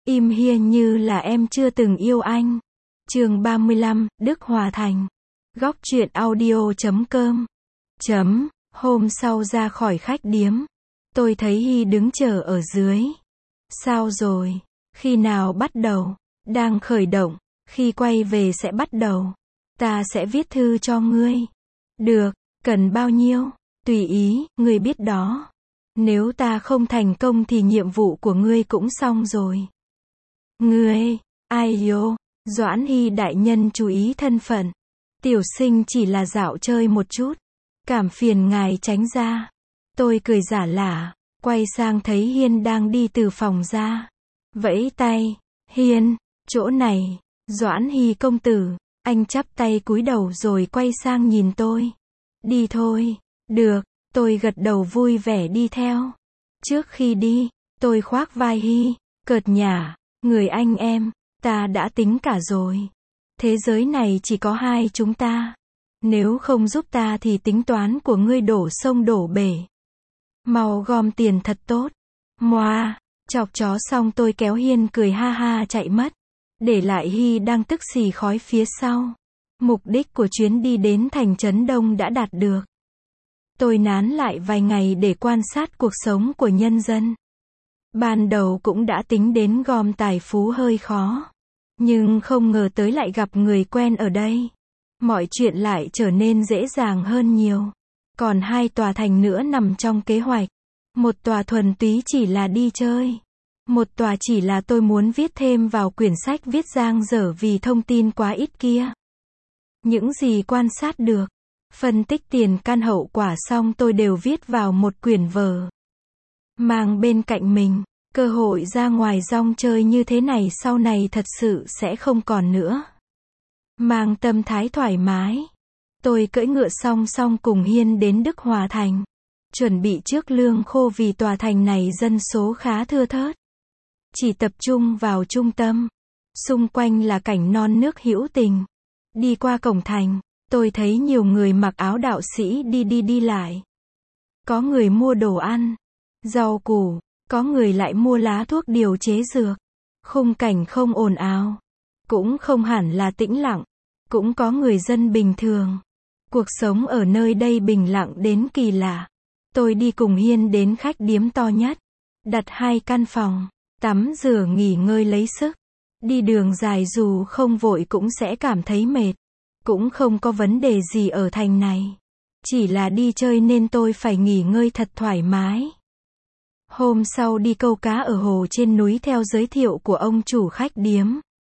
Im hiên như là em chưa từng yêu anh. Chương 35, Đức Hòa Thành. Góc truyện audio.com. Hôm sau ra khỏi khách điếm, tôi thấy Hy đứng chờ ở dưới. Sao rồi? Khi nào bắt đầu? Đang khởi động, khi quay về sẽ bắt đầu. Ta sẽ viết thư cho ngươi. Được, cần bao nhiêu? Tùy ý, ngươi biết đó. Nếu ta không thành công thì nhiệm vụ của ngươi cũng xong rồi. Ngươi, ai yo? Doãn Hy đại nhân chú ý thân phận. Tiểu sinh chỉ là dạo chơi một chút. Cảm phiền ngài tránh ra. Tôi cười giả lả, quay sang thấy Hiên đang đi từ phòng ra. Vẫy tay, Hiên, chỗ này, Doãn Hy công tử. Anh chắp tay cúi đầu rồi quay sang nhìn tôi. Đi thôi. Được, tôi gật đầu vui vẻ đi theo. Trước khi đi, tôi khoác vai Hy, cợt nhả, người anh em, ta đã tính cả rồi. Thế giới này chỉ có hai chúng ta. Nếu không giúp ta thì tính toán của ngươi đổ sông đổ bể. Mau gom tiền thật tốt. Moa, chọc chó xong tôi kéo Hiên cười ha ha chạy mất. Để lại Hy đang tức xì khói phía sau. Mục đích của chuyến đi đến thành trấn Đông đã đạt được. Tôi nán lại vài ngày để quan sát cuộc sống của nhân dân. Ban đầu cũng đã tính đến gom tài phú hơi khó. Nhưng không ngờ tới lại gặp người quen ở đây. Mọi chuyện lại trở nên dễ dàng hơn nhiều. Còn hai tòa thành nữa nằm trong kế hoạch. Một tòa thuần túy chỉ là đi chơi. Một tòa chỉ là tôi muốn viết thêm vào quyển sách viết dang dở vì thông tin quá ít kia. Những gì quan sát được, phân tích tiền căn hậu quả xong tôi đều viết vào một quyển vở. Mang bên cạnh mình, cơ hội ra ngoài rong chơi như thế này sau này thật sự sẽ không còn nữa. Mang tâm thái thoải mái, tôi cưỡi ngựa song song cùng Hiên đến Đức Hòa Thành. Chuẩn bị trước lương khô vì tòa thành này dân số khá thưa thớt. Chỉ tập trung vào trung tâm. Xung quanh là cảnh non nước hữu tình. Đi qua cổng thành, tôi thấy nhiều người mặc áo đạo sĩ đi lại. Có người mua đồ ăn, rau củ, có người lại mua lá thuốc điều chế dược. Khung cảnh không ồn ào, cũng không hẳn là tĩnh lặng, cũng có người dân bình thường. Cuộc sống ở nơi đây bình lặng đến kỳ lạ. Tôi đi cùng Hiên đến khách điếm to nhất, đặt 2 căn phòng, tắm rửa nghỉ ngơi lấy sức. Đi đường dài dù không vội cũng sẽ cảm thấy mệt. Cũng không có vấn đề gì ở thành này. Chỉ là đi chơi nên tôi phải nghỉ ngơi thật thoải mái. Hôm sau đi câu cá ở hồ trên núi theo giới thiệu của ông chủ khách điếm.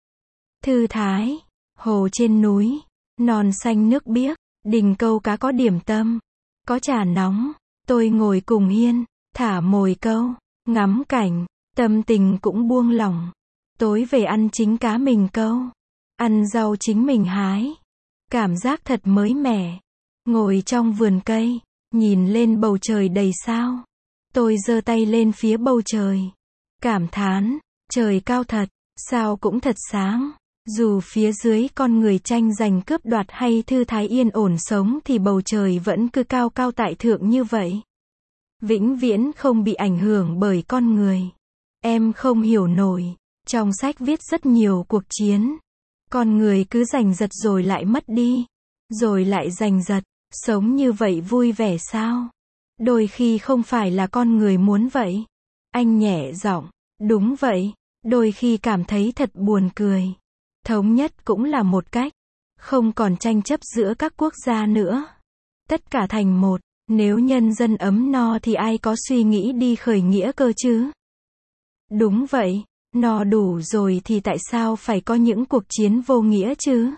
Thư thái, hồ trên núi, non xanh nước biếc, đình câu cá có điểm tâm, có trà nóng. Tôi ngồi cùng Hiên, thả mồi câu, ngắm cảnh, tâm tình cũng buông lỏng. Tối về ăn chính cá mình câu, ăn rau chính mình hái. Cảm giác thật mới mẻ. Ngồi trong vườn cây, nhìn lên bầu trời đầy sao. Tôi giơ tay lên phía bầu trời. Cảm thán, trời cao thật, sao cũng thật sáng. Dù phía dưới con người tranh giành cướp đoạt hay thư thái yên ổn sống thì bầu trời vẫn cứ cao cao tại thượng như vậy. Vĩnh viễn không bị ảnh hưởng bởi con người. Em không hiểu nổi. Trong sách viết rất nhiều cuộc chiến. Con người cứ giành giật rồi lại mất đi. Rồi lại giành giật. Sống như vậy vui vẻ sao? Đôi khi không phải là con người muốn vậy. Anh nhẹ giọng. Đúng vậy. Đôi khi cảm thấy thật buồn cười. Thống nhất cũng là một cách. Không còn tranh chấp giữa các quốc gia nữa. Tất cả thành một. Nếu nhân dân ấm no thì ai có suy nghĩ đi khởi nghĩa cơ chứ? Đúng vậy. No đủ rồi thì tại sao phải có những cuộc chiến vô nghĩa chứ?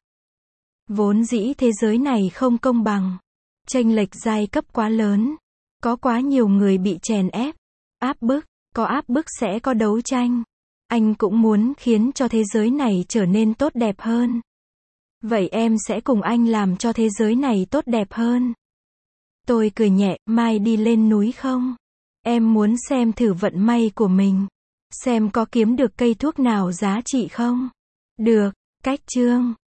Vốn dĩ thế giới này không công bằng. Chênh lệch giai cấp quá lớn. Có quá nhiều người bị chèn ép, áp bức. Có áp bức sẽ có đấu tranh. Anh cũng muốn khiến cho thế giới này trở nên tốt đẹp hơn. Vậy em sẽ cùng anh làm cho thế giới này tốt đẹp hơn. Tôi cười nhẹ, mai đi lên núi không? Em muốn xem thử vận may của mình. Xem có kiếm được cây thuốc nào giá trị không? Được, cách chương.